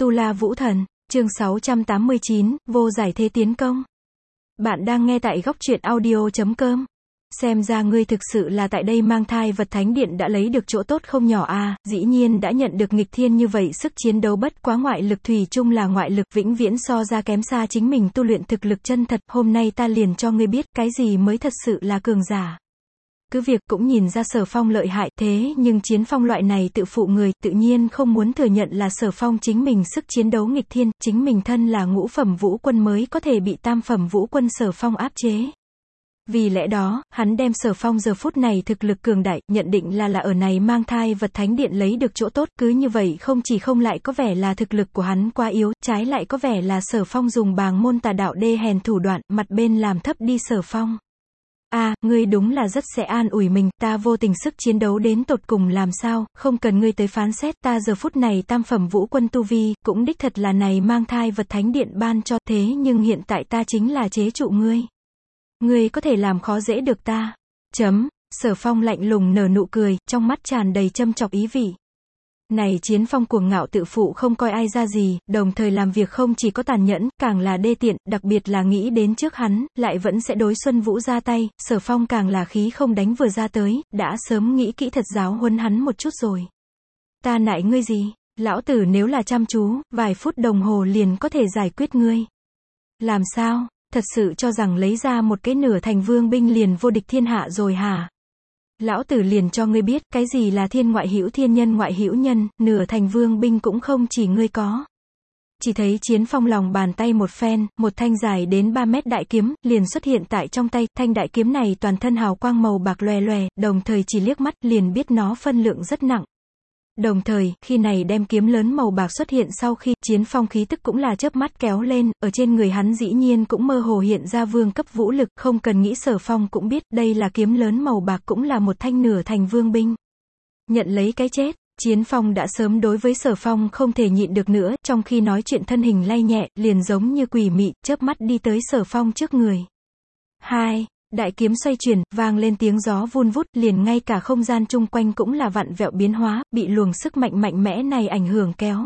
Tu La Vũ Thần, chương 689, vô giải thế tiến công. Bạn đang nghe tại góc truyện audio.com. Xem ra ngươi thực sự là tại đây mang thai vật thánh điện đã lấy được chỗ tốt không nhỏ à, dĩ nhiên đã nhận được nghịch thiên như vậy sức chiến đấu bất quá ngoại lực thủy chung là ngoại lực vĩnh viễn so ra kém xa chính mình tu luyện thực lực chân thật, hôm nay ta liền cho ngươi biết cái gì mới thật sự là cường giả. Cứ việc cũng nhìn ra Sở Phong lợi hại, thế nhưng Chiến Phong loại này tự phụ người, tự nhiên không muốn thừa nhận là Sở Phong chính mình sức chiến đấu nghịch thiên, chính mình thân là ngũ phẩm vũ quân mới có thể bị tam phẩm vũ quân Sở Phong áp chế. Vì lẽ đó, hắn đem Sở Phong giờ phút này thực lực cường đại, nhận định là ở này mang thai vật thánh điện lấy được chỗ tốt, cứ như vậy không chỉ không lại có vẻ là thực lực của hắn quá yếu, trái lại có vẻ là Sở Phong dùng bàng môn tà đạo đê hèn thủ đoạn, mặt bên làm thấp đi Sở Phong. Ngươi đúng là rất sẽ an ủi mình, ta vô tình sức chiến đấu đến tột cùng làm sao, không cần ngươi tới phán xét, ta giờ phút này tam phẩm vũ quân tu vi, cũng đích thật là này mang thai vật thánh điện ban cho, thế nhưng hiện tại ta chính là chế trụ ngươi. Ngươi có thể làm khó dễ được ta. Sở Phong lạnh lùng nở nụ cười, trong mắt tràn đầy châm chọc ý vị. Này Chiến Phong cuồng ngạo tự phụ không coi ai ra gì, đồng thời làm việc không chỉ có tàn nhẫn, càng là đê tiện, đặc biệt là nghĩ đến trước hắn, lại vẫn sẽ đối Xuân Vũ ra tay, Sở Phong càng là khí không đánh vừa ra tới, đã sớm nghĩ kỹ thật giáo huấn hắn một chút rồi. Ta nại ngươi gì, lão tử nếu là chăm chú, vài phút đồng hồ liền có thể giải quyết ngươi. Làm sao, thật sự cho rằng lấy ra một cái nửa thành vương binh liền vô địch thiên hạ rồi hả? Lão tử liền cho ngươi biết, cái gì là thiên ngoại hữu thiên nhân ngoại hữu nhân, nửa thành vương binh cũng không chỉ ngươi có. Chỉ thấy Chiến Phong lòng bàn tay một phen, một thanh dài đến 3 mét đại kiếm, liền xuất hiện tại trong tay, thanh đại kiếm này toàn thân hào quang màu bạc lòe lòe, đồng thời chỉ liếc mắt, liền biết nó phân lượng rất nặng. Đồng thời, khi này đem kiếm lớn màu bạc xuất hiện sau khi, Chiến Phong khí tức cũng là chớp mắt kéo lên, ở trên người hắn dĩ nhiên cũng mơ hồ hiện ra vương cấp vũ lực, không cần nghĩ Sở Phong cũng biết, đây là kiếm lớn màu bạc cũng là một thanh nửa thành vương binh. Nhận lấy cái chết, Chiến Phong đã sớm đối với Sở Phong không thể nhịn được nữa, trong khi nói chuyện thân hình lay nhẹ, liền giống như quỷ mị, chớp mắt đi tới Sở Phong trước người. Đại kiếm xoay chuyển, vang lên tiếng gió vun vút, liền ngay cả không gian chung quanh cũng là vặn vẹo biến hóa, bị luồng sức mạnh mạnh mẽ này ảnh hưởng kéo.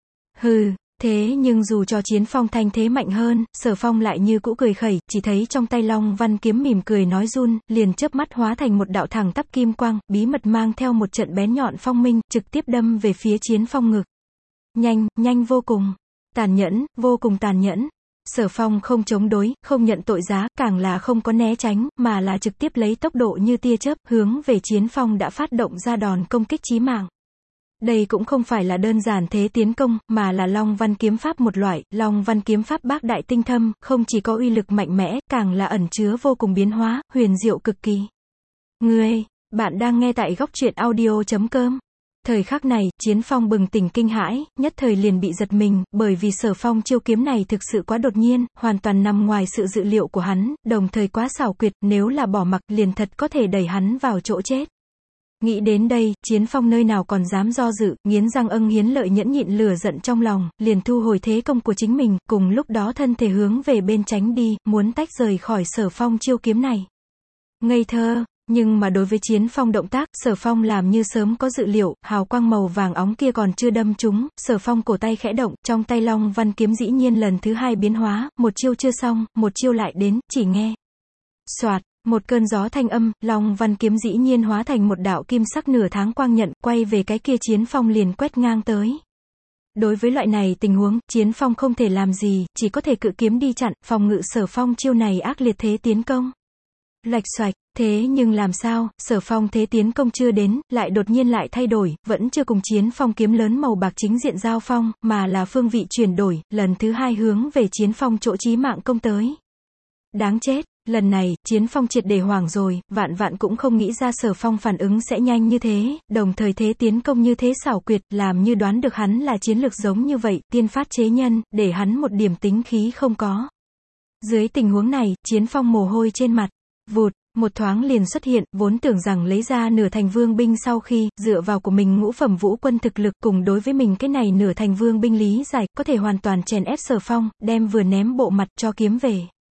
Thế nhưng dù cho Chiến Phong thanh thế mạnh hơn, Sở Phong lại như cũ cười khẩy, chỉ thấy trong tay Long Văn kiếm mỉm cười nói run, liền chớp mắt hóa thành một đạo thẳng tắp kim quang, bí mật mang theo một trận bén nhọn phong minh, trực tiếp đâm về phía Chiến Phong ngực. Nhanh vô cùng. Tàn nhẫn, vô cùng tàn nhẫn. Sở Phong không chống đối, không nhận tội giá, càng là không có né tránh, mà là trực tiếp lấy tốc độ như tia chớp, hướng về Chiến Phong đã phát động ra đòn công kích chí mạng. Đây cũng không phải là đơn giản thế tiến công, mà là Long Văn kiếm pháp một loại, Long Văn kiếm pháp bác đại tinh thâm, không chỉ có uy lực mạnh mẽ, càng là ẩn chứa vô cùng biến hóa, huyền diệu cực kỳ. Bạn đang nghe tại góc truyện audio.com. Thời khắc này, Chiến Phong bừng tỉnh kinh hãi, nhất thời liền bị giật mình, bởi vì Sở Phong chiêu kiếm này thực sự quá đột nhiên, hoàn toàn nằm ngoài sự dự liệu của hắn, đồng thời quá xảo quyệt, nếu là bỏ mặc liền thật có thể đẩy hắn vào chỗ chết. Nghĩ đến đây, Chiến Phong nơi nào còn dám do dự, nghiến răng hiến lợi nhẫn nhịn lửa giận trong lòng, liền thu hồi thế công của chính mình, cùng lúc đó thân thể hướng về bên tránh đi, muốn tách rời khỏi Sở Phong chiêu kiếm này. Ngây thơ. Nhưng mà đối với Chiến Phong động tác, Sở Phong làm như sớm có dự liệu, hào quang màu vàng óng kia còn chưa đâm trúng, Sở Phong cổ tay khẽ động, trong tay Long Văn kiếm dĩ nhiên lần thứ hai biến hóa, một chiêu chưa xong, một chiêu lại đến, chỉ nghe. Soạt, một cơn gió thanh âm, Long Văn kiếm dĩ nhiên hóa thành một đạo kim sắc nửa tháng quang nhận, quay về cái kia Chiến Phong liền quét ngang tới. Đối với loại này tình huống, Chiến Phong không thể làm gì, chỉ có thể cự kiếm đi chặn, phòng ngự Sở Phong chiêu này ác liệt thế tiến công. Lạch xoạch, thế nhưng làm sao, Sở Phong thế tiến công chưa đến, lại đột nhiên lại thay đổi, vẫn chưa cùng Chiến Phong kiếm lớn màu bạc chính diện giao phong, mà là phương vị chuyển đổi, lần thứ hai hướng về Chiến Phong chỗ chí mạng công tới. Đáng chết, lần này, Chiến Phong triệt để hoảng rồi, vạn cũng không nghĩ ra Sở Phong phản ứng sẽ nhanh như thế, đồng thời thế tiến công như thế xảo quyệt, làm như đoán được hắn là chiến lược giống như vậy, tiên phát chế nhân, để hắn một điểm tính khí không có. Dưới tình huống này, Chiến Phong mồ hôi trên mặt. Vụt, một thoáng liền xuất hiện, vốn tưởng rằng lấy ra nửa thành vương binh sau khi, dựa vào của mình ngũ phẩm vũ quân thực lực cùng đối với mình cái này nửa thành vương binh lý giải, có thể hoàn toàn chèn ép Sở Phong, đem vừa ném bộ mặt cho kiếm về.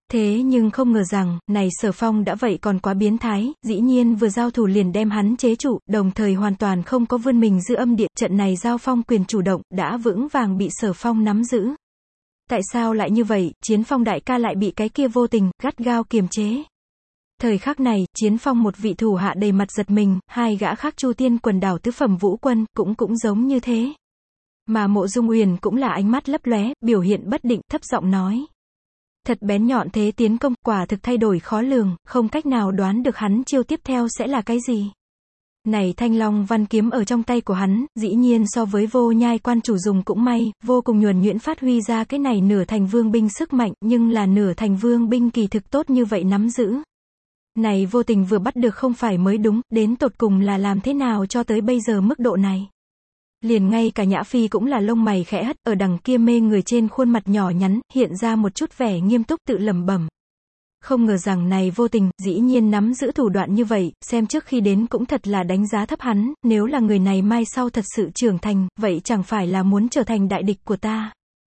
Thế nhưng không ngờ rằng, này Sở Phong đã vậy còn quá biến thái, dĩ nhiên vừa giao thủ liền đem hắn chế trụ, đồng thời hoàn toàn không có vươn mình giữ âm địa, trận này giao phong quyền chủ động, đã vững vàng bị Sở Phong nắm giữ. Tại sao lại như vậy, Chiến Phong đại ca lại bị cái kia vô tình, gắt gao kiềm chế. Thời khắc này, Chiến Phong một vị thủ hạ đầy mặt giật mình, hai gã khác Chu Tiên quần đảo tứ phẩm vũ quân, cũng giống như thế. Mà Mộ Dung Uyển cũng là ánh mắt lấp lóe, biểu hiện bất định, thấp giọng nói. Thật bén nhọn thế tiến công, quả thực thay đổi khó lường, không cách nào đoán được hắn chiêu tiếp theo sẽ là cái gì. Này Thanh Long Văn kiếm ở trong tay của hắn, dĩ nhiên so với Vô Nhai quan chủ dùng cũng may, vô cùng nhuần nhuyễn phát huy ra cái này nửa thành vương binh sức mạnh, nhưng là nửa thành vương binh kỳ thực tốt như vậy nắm giữ. Này vô tình vừa bắt được không phải mới đúng, đến tột cùng là làm thế nào cho tới bây giờ mức độ này. Liền ngay cả Nhã Phi cũng là lông mày khẽ hất, ở đằng kia mê người trên khuôn mặt nhỏ nhắn, hiện ra một chút vẻ nghiêm túc tự lẩm bẩm. Không ngờ rằng này vô tình, dĩ nhiên nắm giữ thủ đoạn như vậy, xem trước khi đến cũng thật là đánh giá thấp hắn, nếu là người này mai sau thật sự trưởng thành, vậy chẳng phải là muốn trở thành đại địch của ta.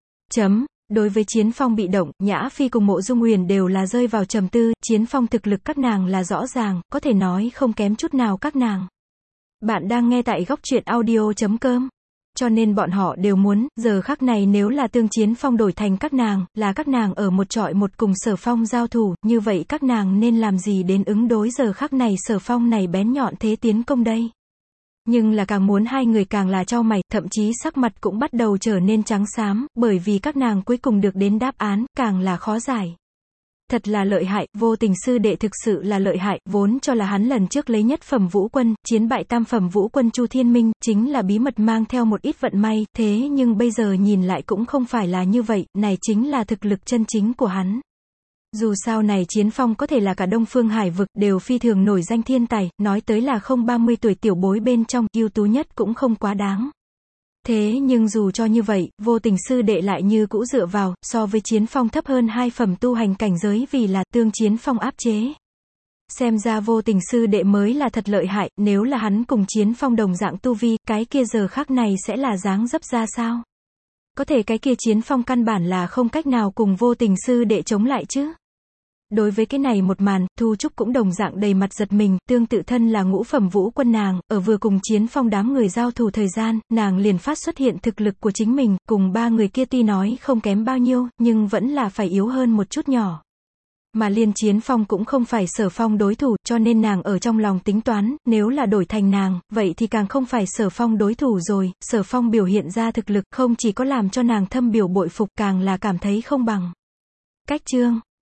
Đối với Chiến Phong bị động, Nhã Phi cùng Mộ Dung Uyển đều là rơi vào trầm tư, Chiến Phong thực lực các nàng là rõ ràng, có thể nói không kém chút nào các nàng. Bạn đang nghe tại góc truyện audio.com. Cho nên bọn họ đều muốn, giờ khắc này nếu là tương Chiến Phong đổi thành các nàng, là các nàng ở một trọi một cùng Sở Phong giao thủ, như vậy các nàng nên làm gì đến ứng đối giờ khắc này Sở Phong này bén nhọn thế tiến công đây. Nhưng là càng muốn hai người càng là chau mày, thậm chí sắc mặt cũng bắt đầu trở nên trắng xám, bởi vì các nàng cuối cùng được đến đáp án, càng là khó giải. Thật là lợi hại, vô tình sư đệ thực sự là lợi hại, vốn cho là hắn lần trước lấy nhất phẩm vũ quân, chiến bại tam phẩm vũ quân Chu Thiên Minh, chính là bí mật mang theo một ít vận may, thế nhưng bây giờ nhìn lại cũng không phải là như vậy, này chính là thực lực chân chính của hắn. Dù sao này Chiến Phong có thể là cả Đông Phương Hải vực, đều phi thường nổi danh thiên tài, nói tới là không 30 tuổi tiểu bối bên trong, ưu tú nhất cũng không quá đáng. Thế nhưng dù cho như vậy, vô tình sư đệ lại như cũ dựa vào, so với Chiến Phong thấp hơn 2 phẩm tu hành cảnh giới vì là tương Chiến Phong áp chế. Xem ra vô tình sư đệ mới là thật lợi hại, nếu là hắn cùng Chiến Phong đồng dạng tu vi, cái kia giờ khắc này sẽ là dáng dấp ra sao? Có thể cái kia Chiến Phong căn bản là không cách nào cùng vô tình sư đệ chống lại chứ. Đối với cái này một màn, Thu Trúc cũng đồng dạng đầy mặt giật mình, tương tự thân là ngũ phẩm vũ quân nàng, ở vừa cùng Chiến Phong đám người giao thủ thời gian, nàng liền phát xuất hiện thực lực của chính mình, cùng ba người kia tuy nói không kém bao nhiêu, nhưng vẫn là phải yếu hơn một chút nhỏ. Mà liên Chiến Phong cũng không phải Sở Phong đối thủ, cho nên nàng ở trong lòng tính toán, nếu là đổi thành nàng, vậy thì càng không phải Sở Phong đối thủ rồi, Sở Phong biểu hiện ra thực lực không chỉ có làm cho nàng thâm biểu bội phục, càng là cảm thấy không bằng. Cách chương